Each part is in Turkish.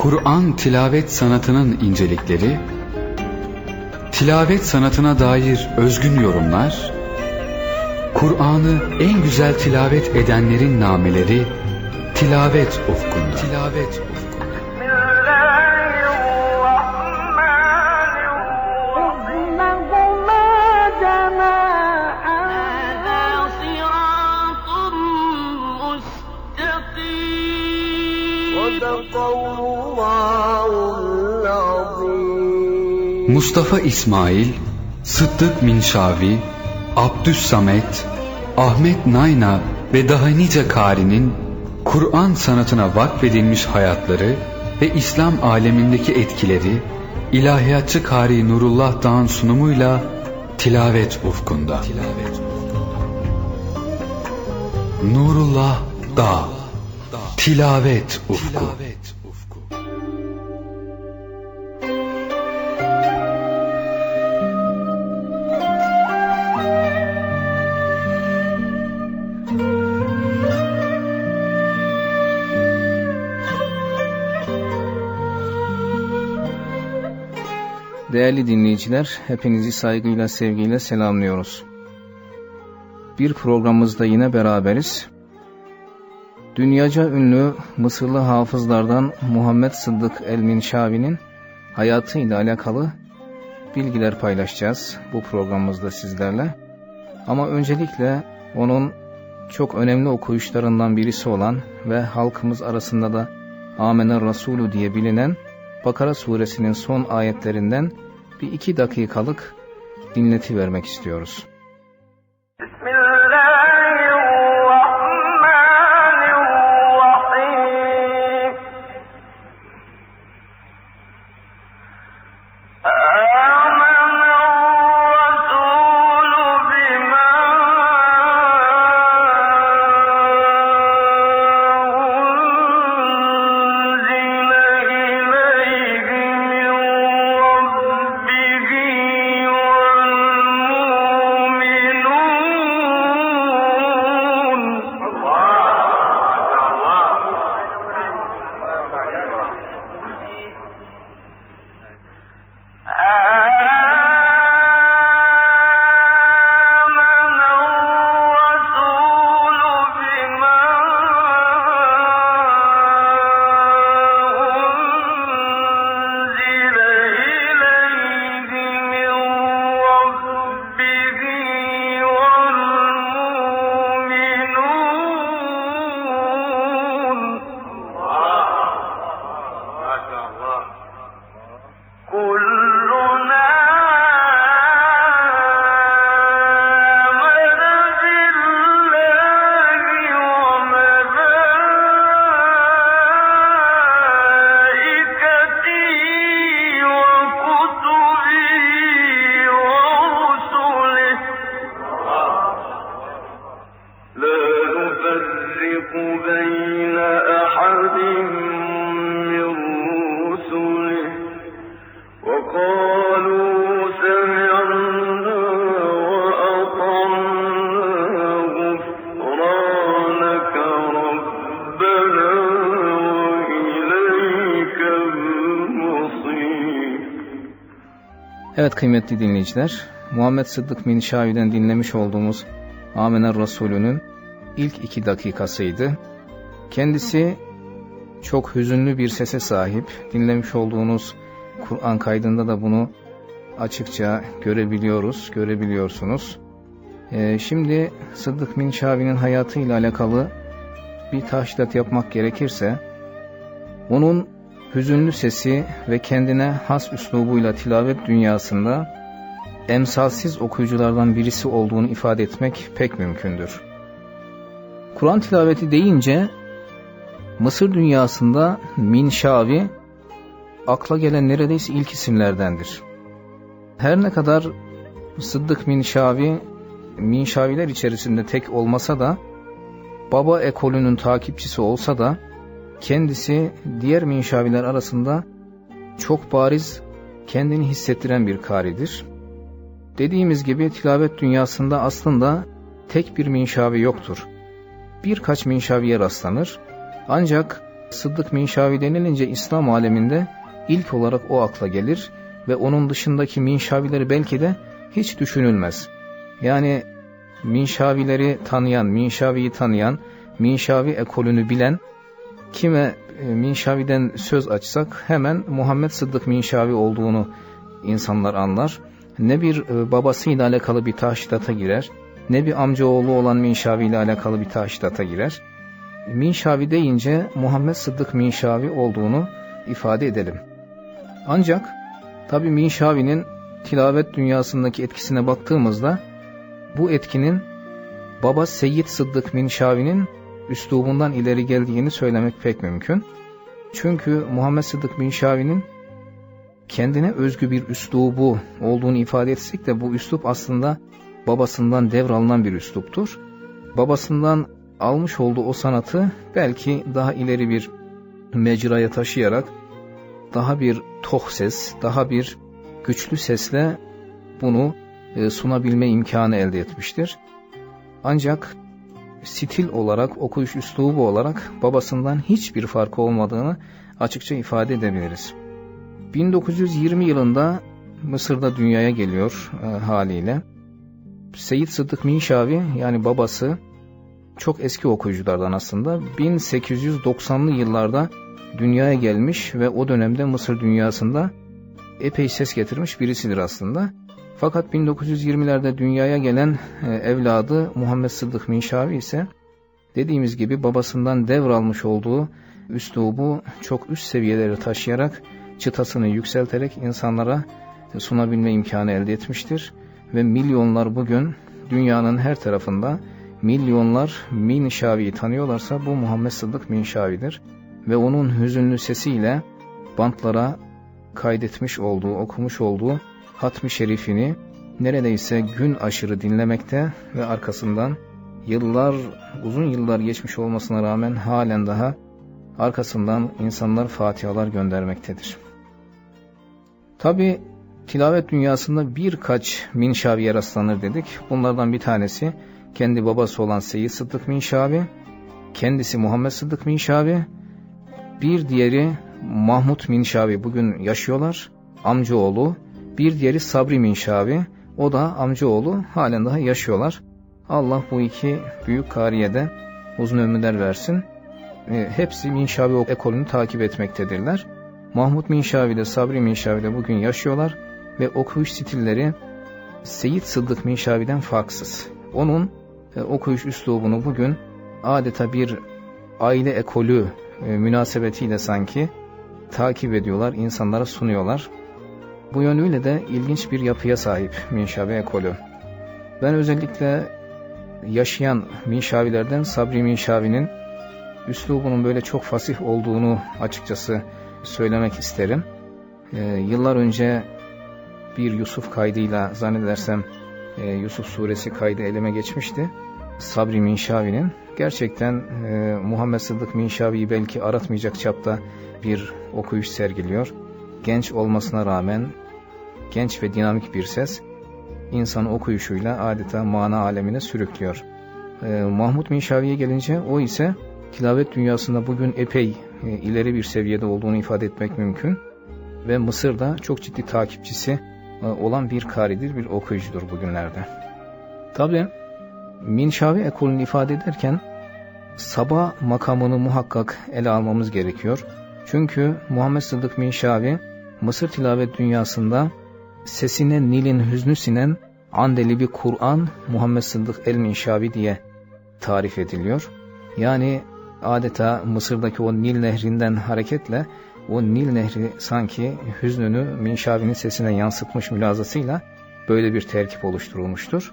Kur'an tilavet sanatının incelikleri, tilavet sanatına dair özgün yorumlar, Kur'an'ı en güzel tilavet edenlerin nameleri, tilavet ufkunda. Tilavet ufkunda. Mustafa İsmail, Sıddık Minşavi, Abdüssamet, Ahmet Nayna ve daha nice kârinin Kur'an sanatına vakfedilmiş hayatları ve İslam alemindeki etkileri ilahiyatçı Kâri Nurullah Dağ'ın sunumuyla tilavet ufkunda. Nurullah Dağ, tilavet ufku. Değerli dinleyiciler, hepinizi saygıyla, sevgiyle selamlıyoruz. Bir programımızda yine beraberiz. Dünyaca ünlü Mısırlı hafızlardan Muhammed Sıddık el-Minşavi'nin hayatıyla alakalı bilgiler paylaşacağız bu programımızda sizlerle. Ama öncelikle onun çok önemli okuyuşlarından birisi olan ve halkımız arasında da Amener Resulü diye bilinen Bakara suresinin son ayetlerinden bir 2 dakikalık dinleti vermek istiyoruz. Evet kıymetli dinleyiciler, Muhammed Sıddık Minşavi'den dinlemiş olduğumuz Amener Resulü'nün ilk 2 dakikasıydı. Kendisi çok hüzünlü bir sese sahip. Dinlemiş olduğunuz Kur'an kaydında da bunu açıkça görebiliyorsunuz. Şimdi Sıddık Minşavi'nin hayatıyla alakalı bir tahsilat yapmak gerekirse, onun hüzünlü sesi ve kendine has üslubuyla tilavet dünyasında emsalsiz okuyuculardan birisi olduğunu ifade etmek pek mümkündür. Kur'an tilaveti deyince Mısır dünyasında Minşavi akla gelen neredeyse ilk isimlerdendir. Her ne kadar Sıddık Minşavi Minşaviler içerisinde tek olmasa da, baba ekolünün takipçisi olsa da kendisi diğer minşaviler arasında çok bariz kendini hissettiren bir kâridir. Dediğimiz gibi tilavet dünyasında aslında tek bir minşavi yoktur. Birkaç minşaviye rastlanır. Ancak Sıddık Minşavi denilince İslam aleminde ilk olarak o akla gelir ve onun dışındaki Minşavileri belki de hiç düşünülmez. Yani Minşavileri tanıyan, Minşavi'yi tanıyan, Minşavi ekolünü bilen, kime Minşavi'den söz açsak hemen Muhammed Sıddık Minşavi olduğunu insanlar anlar. Ne bir babasıyla alakalı bir taşidata girer, ne bir amcaoğlu olan Minşavi ile alakalı bir taşidata girer. Minşavi deyince Muhammed Sıddık Minşavi olduğunu ifade edelim. Ancak tabi Minşavi'nin tilavet dünyasındaki etkisine baktığımızda bu etkinin baba Seyyid Sıddık Minşavi'nin üslubundan ileri geldiğini söylemek pek mümkün. Çünkü Muhammed Sıddık Minşavi'nin kendine özgü bir üslubu olduğunu ifade etsek de bu üslup aslında babasından devralınan bir üsluptur. Babasından almış olduğu o sanatı belki daha ileri bir mecraya taşıyarak daha bir tok ses, daha bir güçlü sesle bunu sunabilme imkanı elde etmiştir. Ancak stil olarak, okuyuş üslubu olarak babasından hiçbir farkı olmadığını açıkça ifade edebiliriz. 1920 yılında Mısır'da dünyaya geliyor haliyle. Seyyid Sıddık Minşavi yani babası çok eski okuyuculardan aslında. 1890'lı yıllarda dünyaya gelmiş ve o dönemde Mısır dünyasında epey ses getirmiş birisidir aslında. Fakat 1920'lerde dünyaya gelen evladı Muhammed Sıddık Minşavi ise dediğimiz gibi babasından devralmış olduğu üslubu çok üst seviyelere taşıyarak, çıtasını yükselterek insanlara sunabilme imkanı elde etmiştir. Ve milyonlar bugün dünyanın her tarafında milyonlar Minşavi'yi tanıyorlarsa bu Muhammed Sıddık Minşavi'dir. Ve onun hüzünlü sesiyle bantlara kaydetmiş olduğu, okumuş olduğu Hatmi Şerifini neredeyse gün aşırı dinlemekte ve arkasından uzun yıllar geçmiş olmasına rağmen halen daha arkasından insanlar fatihalar göndermektedir. Tabi tilavet dünyasında birkaç Minşavi'ye rastlanır dedik. Bunlardan bir tanesi kendi babası olan Seyyid Sıddık Minşavi, kendisi Muhammed Sıddık Minşavi, bir diğeri Mahmud Minşavi bugün yaşıyorlar, amcaoğlu, bir diğeri Sabri Minşavi, o da amcaoğlu, halen daha yaşıyorlar. Allah bu iki büyük kariye de uzun ömürler versin. Hepsi Minşavi ekolünü takip etmektedirler. Mahmud Minşavi de Sabri Minşavi de bugün yaşıyorlar ve okuyuş stilleri Seyyid Sıddık Minşavi'den farksız. Onun okuyuş üslubunu bugün adeta bir aile ekolü münasebetiyle sanki takip ediyorlar, insanlara sunuyorlar. Bu yönüyle de ilginç bir yapıya sahip Minşavi ekolü. Ben özellikle yaşayan Minşavilerden Sabri Minşavi'nin üslubunun böyle çok fasih olduğunu açıkçası söylemek isterim. Yıllar önce bir Yusuf kaydıyla zannedersem Yusuf suresi kaydı elime geçmişti. Sabri Minşavi'nin gerçekten Muhammed Sıddık Minşavi'yi belki aratmayacak çapta bir okuyuş sergiliyor. Genç olmasına rağmen genç ve dinamik bir ses insanı okuyuşuyla adeta mana alemine sürüklüyor. Mahmud Minşavi'ye gelince o ise tilavet dünyasında bugün epey ileri bir seviyede olduğunu ifade etmek mümkün ve Mısır'da çok ciddi takipçisi olan bir karidir, bir okuyucudur bugünlerde. Tabi Minşavi ekolünü ifade ederken sabah makamını muhakkak ele almamız gerekiyor. Çünkü Muhammed Sıddık Minşavi Mısır tilavet dünyasında sesine Nil'in hüznü sinen andeli bir Kur'an Muhammed Sıddık el Minşavi diye tarif ediliyor. Yani adeta Mısır'daki o Nil nehrinden hareketle o Nil nehri sanki hüznünü Minşavi'nin sesine yansıtmış mülazasıyla böyle bir terkip oluşturulmuştur.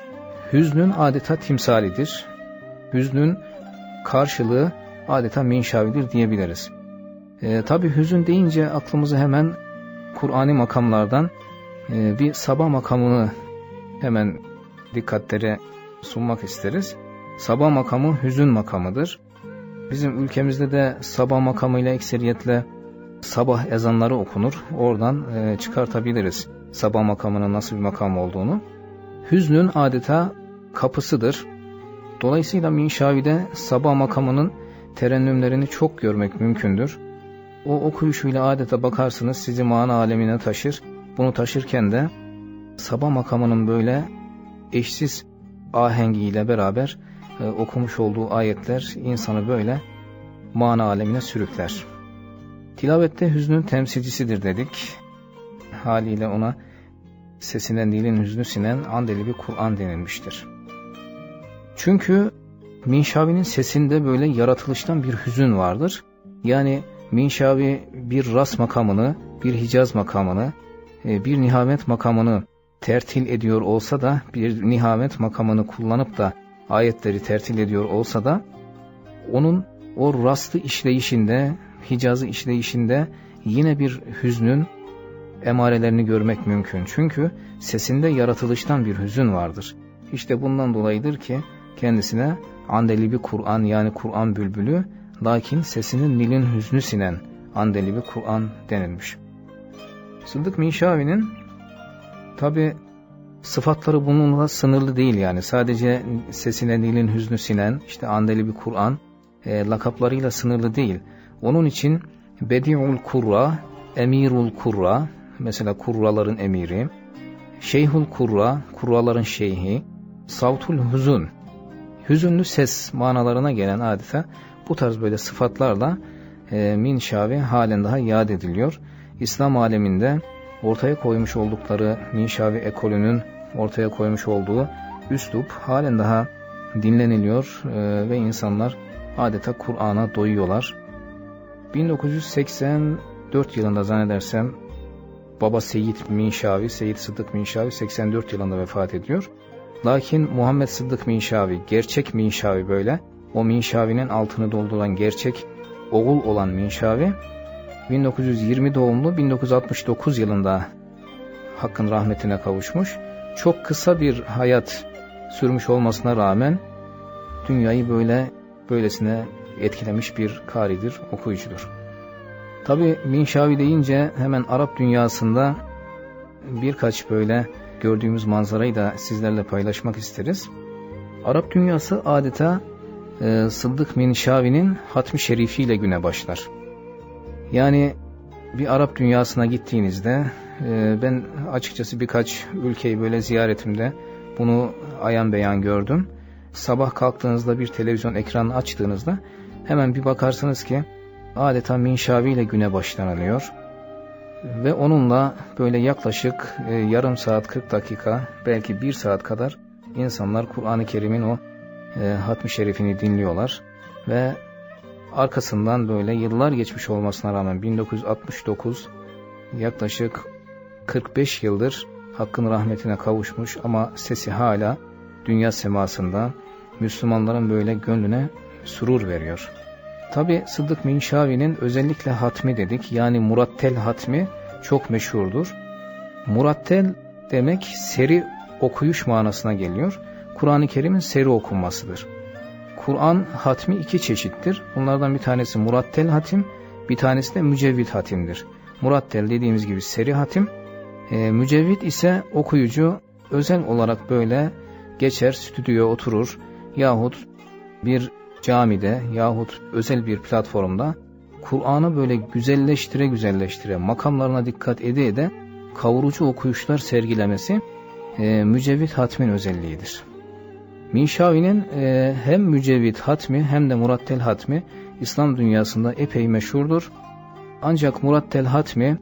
Hüznün adeta timsalidir. Hüznün karşılığı adeta Minşavi'dir diyebiliriz. Tabi hüzün deyince aklımıza hemen Kur'ani makamlardan bir sabah makamını hemen dikkatlere sunmak isteriz. Sabah makamı hüzün makamıdır. Bizim ülkemizde de sabah makamıyla ekseriyetle sabah ezanları okunur. Oradan çıkartabiliriz sabah makamının nasıl bir makam olduğunu. Hüznün adeta kapısıdır. Dolayısıyla Minşavi'de sabah makamının terennümlerini çok görmek mümkündür. O okuyuşuyla adeta bakarsınız sizi mana alemine taşır. Bunu taşırken de sabah makamının böyle eşsiz ahengiyle beraber okumuş olduğu ayetler insanı böyle mana alemine sürükler. Tilavette hüznün temsilcisidir dedik. Haliyle ona sesinden dilin hüznü sinen andeli bir Kur'an denilmiştir. Çünkü Minşavi'nin sesinde böyle yaratılıştan bir hüzün vardır. Yani Minşavi bir ras makamını, bir Hicaz makamını, bir nihamet makamını tertil ediyor olsa da, bir nihamet makamını kullanıp da ayetleri tertil ediyor olsa da, onun o rastı işleyişinde, Hicaz'ı işleyişinde yine bir hüznün emarelerini görmek mümkün. Çünkü sesinde yaratılıştan bir hüzün vardır. İşte bundan dolayıdır ki kendisine andeli bir Kur'an, yani Kur'an bülbülü, lakin sesinin nilin hüznü sinen andeli bir Kur'an denilmiş. Sıddık Minşavi'nin tabi sıfatları bununla sınırlı değil, yani sadece sesine nilin hüznü sinen, işte andeli bir Kur'an lakaplarıyla sınırlı değil. Onun için Bedi'ul Kurra, Emirul Kurra, mesela kurraların emiri, Şeyhul Kurra, kurraların şeyhi, Savtul Huzun, hüzünlü ses manalarına gelen adeta bu tarz böyle sıfatlarla Minşavi halen daha yad ediliyor. İslam aleminde ortaya koymuş oldukları, Minşavi ekolünün ortaya koymuş olduğu üslup halen daha dinleniliyor ve insanlar adeta Kur'an'a doyuyorlar. 1984 yılında zannedersem Baba Seyyid Minşavi, Seyyid Sıddık Minşavi 84 yılında vefat ediyor. Lakin Muhammed Sıddık Minşavi, gerçek Minşavi böyle, o Minşavi'nin altını dolduran gerçek oğul olan Minşavi, 1920 doğumlu, 1969 yılında Hakk'ın rahmetine kavuşmuş. Çok kısa bir hayat sürmüş olmasına rağmen dünyayı böylesine etkilemiş bir karidir, okuyucudur. Tabi Minşavi deyince hemen Arap dünyasında birkaç böyle gördüğümüz manzarayı da sizlerle paylaşmak isteriz. Arap dünyası adeta Sıddık Minşavi'nin hatmi şerifiyle güne başlar. Yani bir Arap dünyasına gittiğinizde, ben açıkçası birkaç ülkeyi böyle ziyaretimde bunu ayan beyan gördüm. Sabah kalktığınızda bir televizyon ekranını açtığınızda hemen bir bakarsınız ki adeta Minşavi ile güne başlanılıyor. Ve onunla böyle yaklaşık yarım saat 40 dakika belki 1 saat kadar insanlar Kur'an-ı Kerim'in o hatmi şerifini dinliyorlar. Ve arkasından böyle yıllar geçmiş olmasına rağmen 1969 yaklaşık 45 yıldır Hakk'ın rahmetine kavuşmuş ama sesi hala dünya semasında Müslümanların böyle gönlüne surur veriyor. Tabi Sıddık Minşavi'nin özellikle hatmi dedik, yani murattel hatmi çok meşhurdur. Murattel demek seri okuyuş manasına geliyor. Kur'an-ı Kerim'in seri okunmasıdır. Kur'an hatmi 2 çeşittir. Bunlardan bir tanesi murattel hatim, bir tanesi de mücevvid hatimdir. Murattel dediğimiz gibi seri hatim, mücevvid ise okuyucu özel olarak böyle geçer, stüdyoya oturur yahut bir camide yahut özel bir platformda Kur'an'ı böyle güzelleştire makamlarına dikkat ede kavurucu okuyuşlar sergilemesi mücevvid hatmin özelliğidir. Minşavi'nin hem mücevvid hatmi hem de murattel hatmi İslam dünyasında epey meşhurdur. Ancak murattel hatmi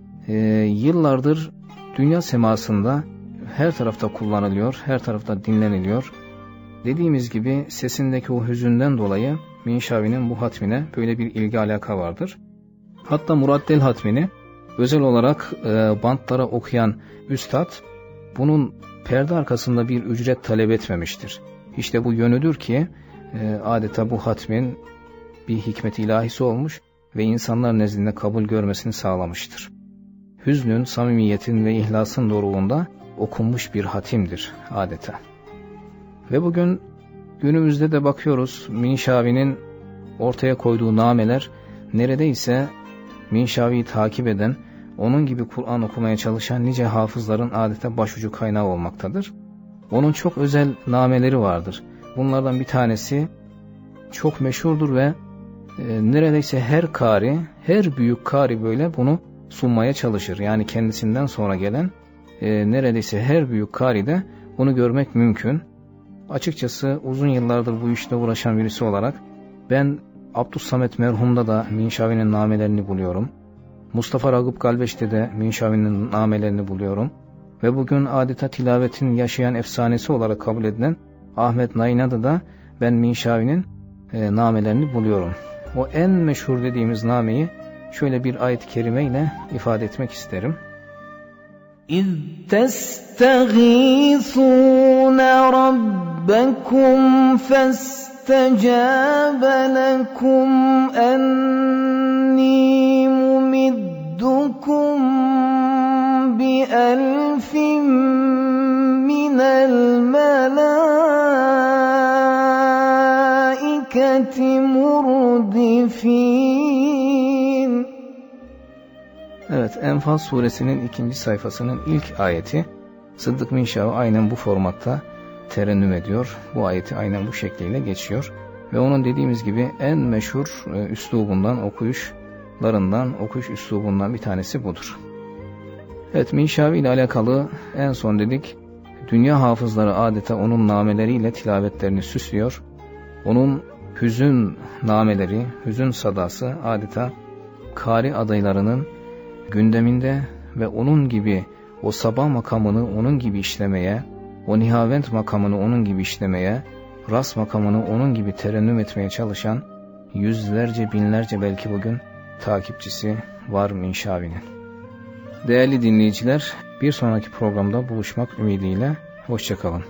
yıllardır dünya semasında her tarafta kullanılıyor, her tarafta dinleniliyor. Dediğimiz gibi sesindeki o hüzünden dolayı Minşavi'nin bu hatmine böyle bir ilgi alaka vardır. Hatta murattel hatmini özel olarak bantlara okuyan üstad bunun perde arkasında bir ücret talep etmemiştir. İşte bu yönüdür ki adeta bu hatmin bir hikmet-i ilahisi olmuş ve insanlar nezdinde kabul görmesini sağlamıştır. Hüznün, samimiyetin ve ihlasın doruğunda okunmuş bir hatimdir adeta. Ve bugün günümüzde de bakıyoruz Minşavi'nin ortaya koyduğu nameler neredeyse Minşavi'yi takip eden, onun gibi Kur'an okumaya çalışan nice hafızların adeta başucu kaynağı olmaktadır. Onun çok özel nameleri vardır. Bunlardan bir tanesi çok meşhurdur ve neredeyse her kari, her büyük kari böyle bunu sunmaya çalışır. Yani kendisinden sonra gelen neredeyse her büyük kari de bunu görmek mümkün. Açıkçası uzun yıllardır bu işle uğraşan birisi olarak ben Abdüssamet merhumda da Minşavi'nin namelerini buluyorum. Mustafa Ragıp Galbeş'te de Minşavi'nin namelerini buluyorum. Ve bugün adeta tilavetin yaşayan efsanesi olarak kabul edilen Ahmet Nayna'da da ben Minşavi'nin namelerini buluyorum. O en meşhur dediğimiz nameyi şöyle bir ayet-i kerime ile ifade etmek isterim. İz testagîsûne rabbekum festecâbe lekum ennî mumiddukum bi elfin minel melâiketi murdifîn. Evet, Enfal suresinin 2. sayfasının ilk ayeti Sıddık Minşavi aynen bu formatta terennüm ediyor. Bu ayeti aynen bu şekliyle geçiyor. Ve onun dediğimiz gibi en meşhur üslubundan, okuyuş üslubundan bir tanesi budur. Evet, Minşavi ile alakalı en son dedik, dünya hafızları adeta onun nameleriyle tilavetlerini süslüyor. Onun hüzün nameleri, hüzün sadası adeta kari adaylarının gündeminde ve onun gibi o sabah makamını onun gibi işlemeye, o nihavent makamını onun gibi işlemeye, ras makamını onun gibi terennüm etmeye çalışan yüzlerce, binlerce belki bugün takipçisi var Minşavi'nin. Değerli dinleyiciler, bir sonraki programda buluşmak ümidiyle hoşça kalın.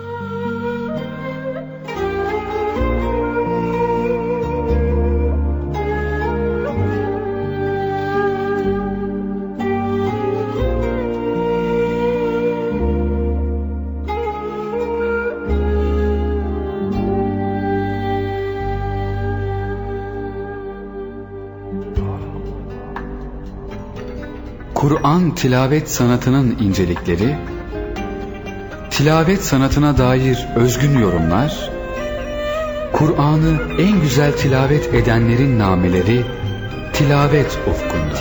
Kur'an tilavet sanatının incelikleri, tilavet sanatına dair özgün yorumlar, Kur'an'ı en güzel tilavet edenlerin nameleri tilavet ufkunda.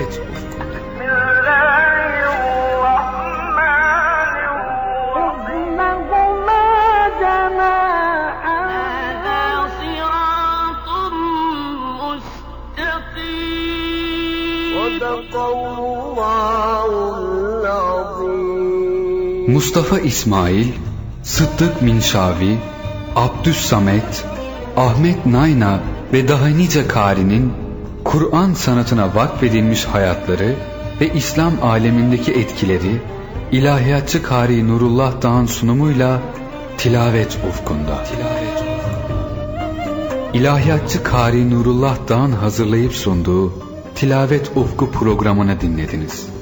Mustafa İsmail, Sıddık Minşavi, Abdüssamet, Ahmet Nayna ve daha nice kârinin Kur'an sanatına vakfedilmiş hayatları ve İslam alemindeki etkileri ilahiyatçı Kâri Nurullah Dağ'ın sunumuyla tilavet ufkunda. İlahiyatçı Kâri Nurullah Dağ'ın hazırlayıp sunduğu Tilavet Ufku programını dinlediniz.